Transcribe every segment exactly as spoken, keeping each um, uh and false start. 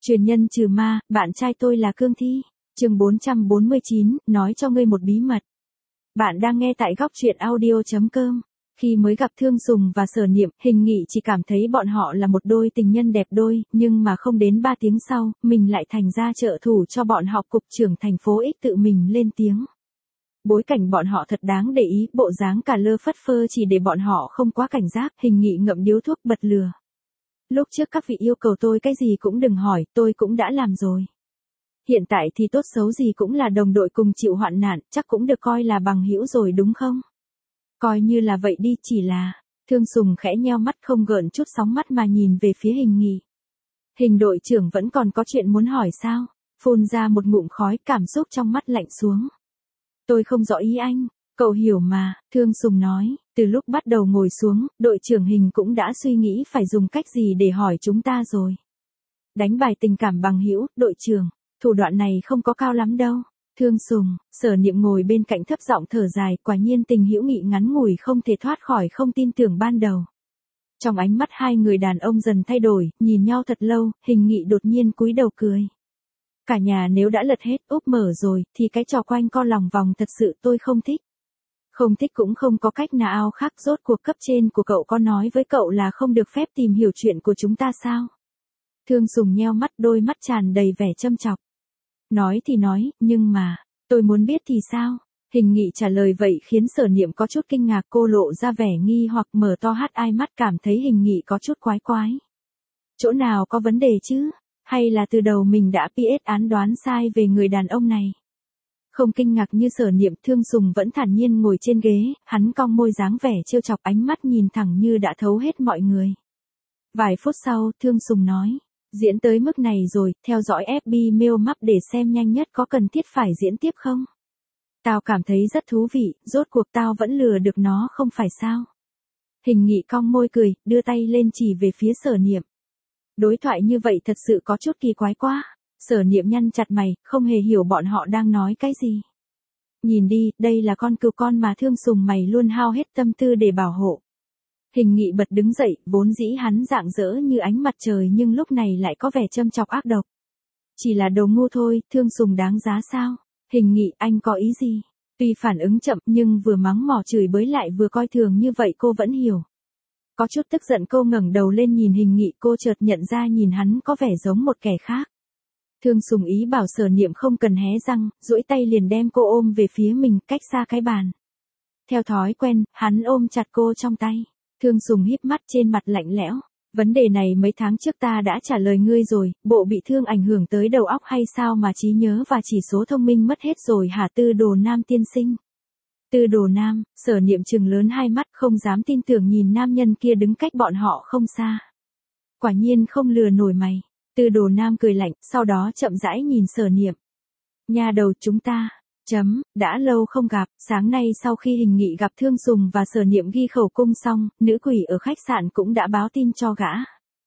Truyền nhân trừ ma, bạn trai tôi là cương thi. Chương bốn trăm bốn mươi chín, nói cho ngươi một bí mật. Bạn đang nghe tại góc truyện audio chấm com. Khi mới gặp Thương Sùng và Sở Niệm, Hình Nghị chỉ cảm thấy bọn họ là một đôi tình nhân đẹp đôi, nhưng mà không đến ba tiếng sau, mình lại thành ra trợ thủ cho bọn họ. Cục trưởng thành phố X tự mình lên tiếng. Bối cảnh bọn họ thật đáng để ý, bộ dáng cả lơ phất phơ chỉ để bọn họ không quá cảnh giác. Hình Nghị ngậm điếu thuốc bật lừa. Lúc trước các vị yêu cầu tôi cái gì cũng đừng hỏi, tôi cũng đã làm rồi. Hiện tại thì tốt xấu gì cũng là đồng đội cùng chịu hoạn nạn, chắc cũng được coi là bằng hữu rồi đúng không? Coi như là vậy đi, chỉ là... Thương Sùng khẽ nheo mắt không gợn chút sóng mắt mà nhìn về phía Hình Nghị. Hình đội trưởng vẫn còn có chuyện muốn hỏi sao? Phun ra một ngụm khói, cảm xúc trong mắt lạnh xuống. Tôi không rõ ý anh, cậu hiểu mà, Thương Sùng nói. Từ lúc bắt đầu ngồi xuống, đội trưởng Hình cũng đã suy nghĩ phải dùng cách gì để hỏi chúng ta rồi. Đánh bài tình cảm bằng hữu, đội trưởng, thủ đoạn này không có cao lắm đâu. Thương Sùng, Sở Niệm ngồi bên cạnh thấp giọng thở dài, quả nhiên tình hữu nghị ngắn ngủi không thể thoát khỏi không tin tưởng ban đầu. Trong ánh mắt hai người đàn ông dần thay đổi, nhìn nhau thật lâu, Hình Nghị đột nhiên cúi đầu cười. Cả nhà nếu đã lật hết úp mở rồi, thì cái trò quanh co lòng vòng thật sự tôi không thích. Không thích cũng không có cách nào khác, rốt cuộc cấp trên của cậu có nói với cậu là không được phép tìm hiểu chuyện của chúng ta sao? Thương Sùng nheo mắt, đôi mắt tràn đầy vẻ châm chọc. Nói thì nói, nhưng mà, tôi muốn biết thì sao? Hình Nghị trả lời vậy khiến Sở Niệm có chút kinh ngạc, cô lộ ra vẻ nghi hoặc mở to hắt ai mắt, cảm thấy Hình Nghị có chút quái quái. Chỗ nào có vấn đề chứ? Hay là từ đầu mình đã pê ét án đoán sai về người đàn ông này? Không kinh ngạc như Sở Niệm, Thương Sùng vẫn thản nhiên ngồi trên ghế, hắn cong môi dáng vẻ trêu chọc, ánh mắt nhìn thẳng như đã thấu hết mọi người. Vài phút sau, Thương Sùng nói, diễn tới mức này rồi, theo dõi ép bê Mail Map để xem nhanh nhất có cần thiết phải diễn tiếp không? Tao cảm thấy rất thú vị, rốt cuộc tao vẫn lừa được nó không phải sao? Hình Nghị cong môi cười, đưa tay lên chỉ về phía Sở Niệm. Đối thoại như vậy thật sự có chút kỳ quái quá. Sở Niệm nhăn chặt mày, không hề hiểu bọn họ đang nói cái gì. Nhìn đi, đây là con cừu con mà Thương Sùng mày luôn hao hết tâm tư để bảo hộ. Hình Nghị bật đứng dậy, vốn dĩ hắn rạng rỡ như ánh mặt trời nhưng lúc này lại có vẻ châm chọc ác độc. Chỉ là đồ ngu thôi, Thương Sùng đáng giá sao? Hình Nghị, anh có ý gì? Tuy phản ứng chậm nhưng vừa mắng mỏ chửi bới lại vừa coi thường như vậy cô vẫn hiểu. Có chút tức giận cô ngẩng đầu lên nhìn Hình Nghị, cô chợt nhận ra nhìn hắn có vẻ giống một kẻ khác. Thương Sùng ý bảo Sở Niệm không cần hé răng, duỗi tay liền đem cô ôm về phía mình, cách xa cái bàn. Theo thói quen, hắn ôm chặt cô trong tay. Thương Sùng híp mắt, trên mặt lạnh lẽo. Vấn đề này mấy tháng trước ta đã trả lời ngươi rồi, bộ bị thương ảnh hưởng tới đầu óc hay sao mà trí nhớ và chỉ số thông minh mất hết rồi hả? Tư Đồ Nam tiên sinh. Tư Đồ Nam, Sở Niệm trừng lớn hai mắt không dám tin tưởng nhìn nam nhân kia đứng cách bọn họ không xa. Quả nhiên không lừa nổi mày. Tư Đồ Nam cười lạnh, sau đó chậm rãi nhìn Sở Niệm. Nhà đầu chúng ta, chấm, đã lâu không gặp, sáng nay sau khi Hình Nghị gặp Thương Sùng và Sở Niệm ghi khẩu cung xong, nữ quỷ ở khách sạn cũng đã báo tin cho gã.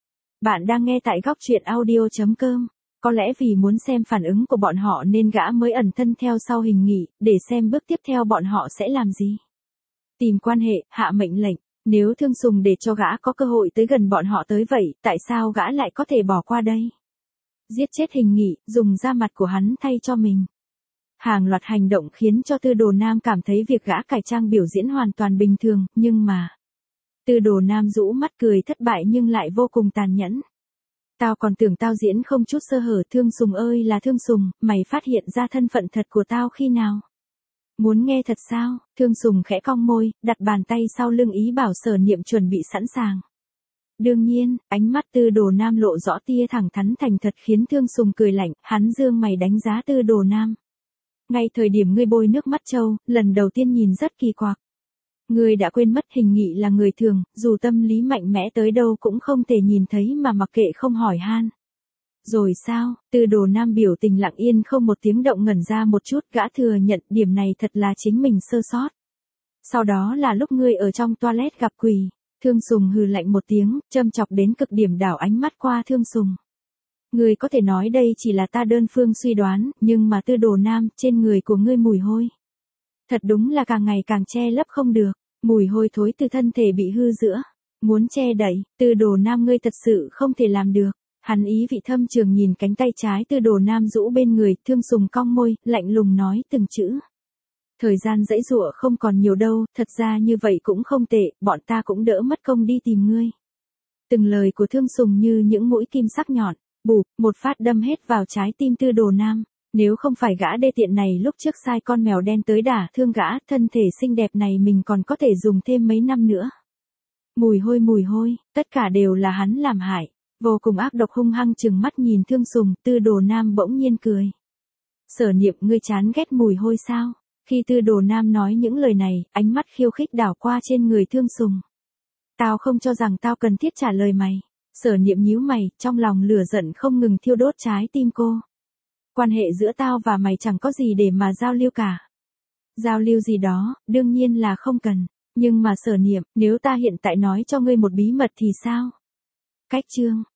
Bạn đang nghe tại góc truyện audio chấm com. Có lẽ vì muốn xem phản ứng của bọn họ nên gã mới ẩn thân theo sau Hình Nghị, để xem bước tiếp theo bọn họ sẽ làm gì. Tìm quan hệ, hạ mệnh lệnh. Nếu Thương Sùng để cho gã có cơ hội tới gần bọn họ tới vậy, tại sao gã lại có thể bỏ qua đây? Giết chết Hình Nghị, dùng da mặt của hắn thay cho mình. Hàng loạt hành động khiến cho Tư Đồ Nam cảm thấy việc gã cải trang biểu diễn hoàn toàn bình thường, nhưng mà... Tư Đồ Nam rũ mắt cười thất bại nhưng lại vô cùng tàn nhẫn. Tao còn tưởng tao diễn không chút sơ hở. Thương Sùng ơi là Thương Sùng, mày phát hiện ra thân phận thật của tao khi nào? Muốn nghe thật sao? Thương Sùng khẽ cong môi, đặt bàn tay sau lưng ý bảo Sở Niệm chuẩn bị sẵn sàng. Đương nhiên, ánh mắt Tư Đồ Nam lộ rõ tia thẳng thắn thành thật khiến Thương Sùng cười lạnh, hắn dương mày đánh giá Tư Đồ Nam. Ngay thời điểm ngươi bôi nước mắt trâu, lần đầu tiên nhìn rất kỳ quặc. Ngươi đã quên mất Hình Nghị là người thường, dù tâm lý mạnh mẽ tới đâu cũng không thể nhìn thấy mà mặc kệ không hỏi han. Rồi sao? Tư Đồ Nam biểu tình lặng yên không một tiếng động, ngẩn ra một chút, gã thừa nhận điểm này thật là chính mình sơ sót. Sau đó là lúc ngươi ở trong toilet gặp quỷ. Thương Sùng hừ lạnh một tiếng, châm chọc đến cực điểm, đảo ánh mắt qua Thương Sùng. Ngươi có thể nói đây chỉ là ta đơn phương suy đoán, nhưng mà Tư Đồ Nam, trên người của ngươi mùi hôi. Thật đúng là càng ngày càng che lấp không được, mùi hôi thối từ thân thể bị hư giữa. Muốn che đậy, Tư Đồ Nam ngươi thật sự không thể làm được. Hắn ý vị thâm trường nhìn cánh tay trái Tư Đồ Nam rũ bên người, Thương Sùng cong môi, lạnh lùng nói từng chữ. Thời gian giãy giụa không còn nhiều đâu, thật ra như vậy cũng không tệ, bọn ta cũng đỡ mất công đi tìm ngươi. Từng lời của Thương Sùng như những mũi kim sắc nhọn, bụp, một phát đâm hết vào trái tim Tư Đồ Nam. Nếu không phải gã đê tiện này lúc trước sai con mèo đen tới đả thương gã, thân thể xinh đẹp này mình còn có thể dùng thêm mấy năm nữa. Mùi hôi mùi hôi, tất cả đều là hắn làm hại. Vô cùng ác độc hung hăng chừng mắt nhìn Thương Sùng, Tư Đồ Nam bỗng nhiên cười. Sở Niệm, ngươi chán ghét mùi hôi sao? Khi Tư Đồ Nam nói những lời này, ánh mắt khiêu khích đảo qua trên người Thương Sùng. Tao không cho rằng tao cần thiết trả lời mày. Sở Niệm nhíu mày, trong lòng lửa giận không ngừng thiêu đốt trái tim cô. Quan hệ giữa tao và mày chẳng có gì để mà giao lưu cả. Giao lưu gì đó, đương nhiên là không cần. Nhưng mà Sở Niệm, nếu ta hiện tại nói cho ngươi một bí mật thì sao? Cách chương